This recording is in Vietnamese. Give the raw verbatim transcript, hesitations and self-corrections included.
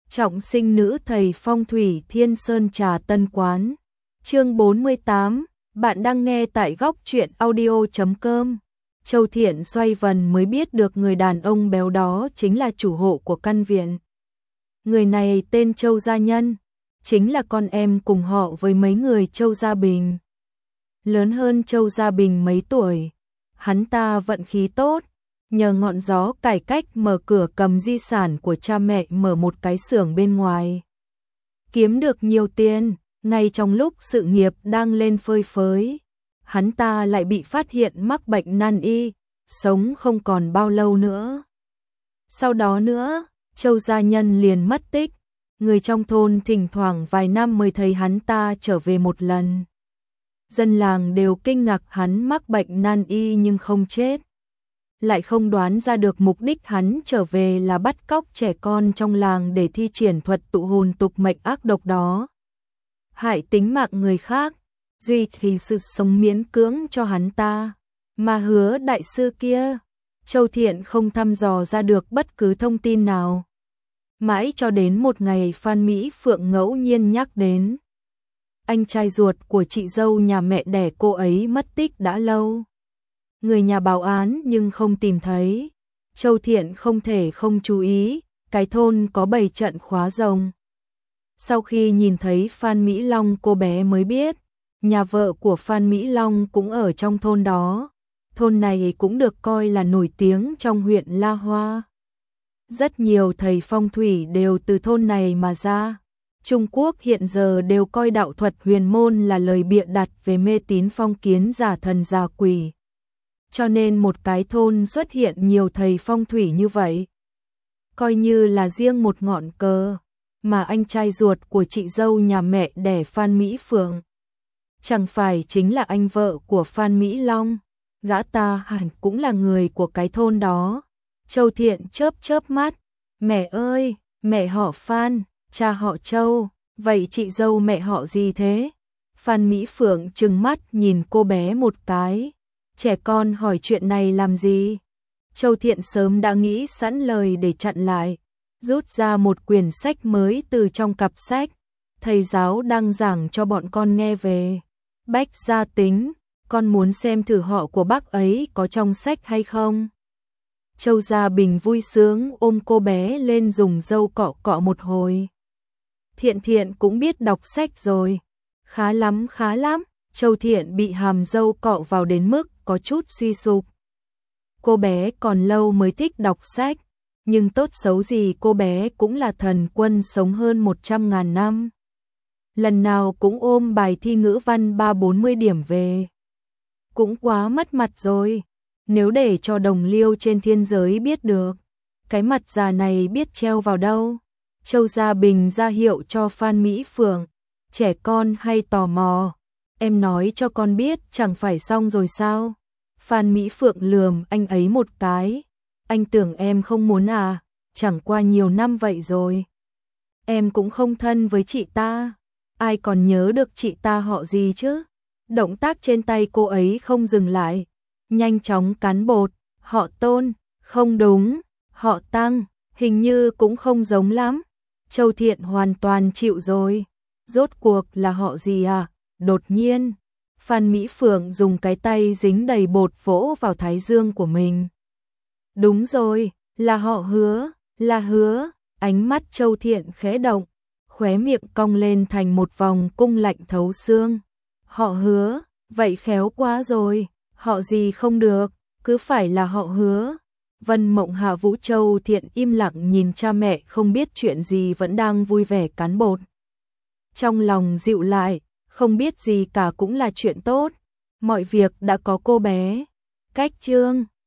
Trọng sinh nữ thầy phong thủy Thiên Sơn Trà Tân Quán. Chương bốn mươi tám, bạn đang nghe tại góc truyện audio chấm com. Châu Thiện xoay vần mới biết được người đàn ông béo đó chính là chủ hộ của căn viện. Người này tên Châu Gia Nhân, chính là con em cùng họ với mấy người Châu Gia Bình. Lớn hơn Châu Gia Bình mấy tuổi, hắn ta vận khí tốt, nhờ ngọn gió cải cách mở cửa cầm di sản của cha mẹ mở một cái xưởng bên ngoài. Kiếm được nhiều tiền, ngay trong lúc sự nghiệp đang lên phơi phới, hắn ta lại bị phát hiện mắc bệnh nan y, sống không còn bao lâu nữa. Sau đó nữa, Châu Gia Nhân liền mất tích, người trong thôn thỉnh thoảng vài năm mới thấy hắn ta trở về một lần. Dân làng đều kinh ngạc hắn mắc bệnh nan y nhưng không chết. Lại không đoán ra được mục đích hắn trở về là bắt cóc trẻ con trong làng để thi triển thuật tụ hồn tục mệnh ác độc đó. Hại tính mạng người khác, duy trì sự sống miễn cưỡng cho hắn ta. Mà Hứa đại sư kia, Châu Thiện không thăm dò ra được bất cứ thông tin nào. Mãi cho đến một ngày Phan Mỹ Phượng ngẫu nhiên nhắc đến. Anh trai ruột của chị dâu nhà mẹ đẻ cô ấy mất tích đã lâu. Người nhà báo án nhưng không tìm thấy. Châu Thiện không thể không chú ý, cái thôn có bày trận khóa rồng. Sau khi nhìn thấy Phan Mỹ Long cô bé mới biết, nhà vợ của Phan Mỹ Long cũng ở trong thôn đó. Thôn này cũng được coi là nổi tiếng trong huyện La Hoa. Rất nhiều thầy phong thủy đều từ thôn này mà ra. Trung Quốc hiện giờ đều coi đạo thuật huyền môn là lời bịa đặt về mê tín phong kiến giả thần giả quỷ. Cho nên một cái thôn xuất hiện nhiều thầy phong thủy như vậy, coi như là riêng một ngọn cờ, mà anh trai ruột của chị dâu nhà mẹ đẻ Phan Mỹ Phượng chẳng phải chính là anh vợ của Phan Mỹ Long, gã ta hẳn cũng là người của cái thôn đó. Châu Thiện chớp chớp mắt, mẹ ơi, mẹ họ Phan, cha họ Châu, vậy chị dâu mẹ họ gì thế? Phan Mỹ Phượng trừng mắt nhìn cô bé một cái. Trẻ con hỏi chuyện này làm gì? Châu Thiện sớm đã nghĩ sẵn lời để chặn lại, rút ra một quyển sách mới từ trong cặp sách. Thầy giáo đang giảng cho bọn con nghe về Bách gia tính, con muốn xem thử họ của bác ấy có trong sách hay không? Châu Gia Bình vui sướng ôm cô bé lên dùng dâu cọ cọ một hồi. Thiện Thiện cũng biết đọc sách rồi. Khá lắm khá lắm. Châu Thiện bị hàm dâu cọ vào đến mức có chút suy sụp. Cô bé còn lâu mới thích đọc sách, nhưng tốt xấu gì cô bé cũng là thần quân sống hơn một trăm ngàn năm. Lần nào cũng ôm bài thi ngữ văn ba bốn mươi điểm về. Cũng quá mất mặt rồi, nếu để cho đồng liêu trên thiên giới biết được, cái mặt già này biết treo vào đâu. Châu Gia Bình ra hiệu cho Phan Mỹ Phượng, trẻ con hay tò mò. Em nói cho con biết chẳng phải xong rồi sao? Phan Mỹ Phượng lườm anh ấy một cái. Anh tưởng em không muốn à? Chẳng qua nhiều năm vậy rồi. Em cũng không thân với chị ta. Ai còn nhớ được chị ta họ gì chứ? Động tác trên tay cô ấy không dừng lại. Nhanh chóng cán bột. Họ Tôn. Không đúng. Họ Tăng. Hình như cũng không giống lắm. Châu Thiện hoàn toàn chịu rồi. Rốt cuộc là họ gì à? Đột nhiên, Phan Mỹ Phượng dùng cái tay dính đầy bột vỗ vào thái dương của mình. Đúng rồi, là họ Hứa, là Hứa. Ánh mắt Châu Thiện khẽ động, khóe miệng cong lên thành một vòng cung lạnh thấu xương. Họ Hứa, vậy khéo quá rồi, họ gì không được, cứ phải là họ Hứa. Vân Mộng Hạ Vũ Châu Thiện im lặng nhìn cha mẹ không biết chuyện gì vẫn đang vui vẻ cán bột. Trong lòng dịu lại. Không biết gì cả cũng là chuyện tốt, mọi việc đã có cô bé. Cách chương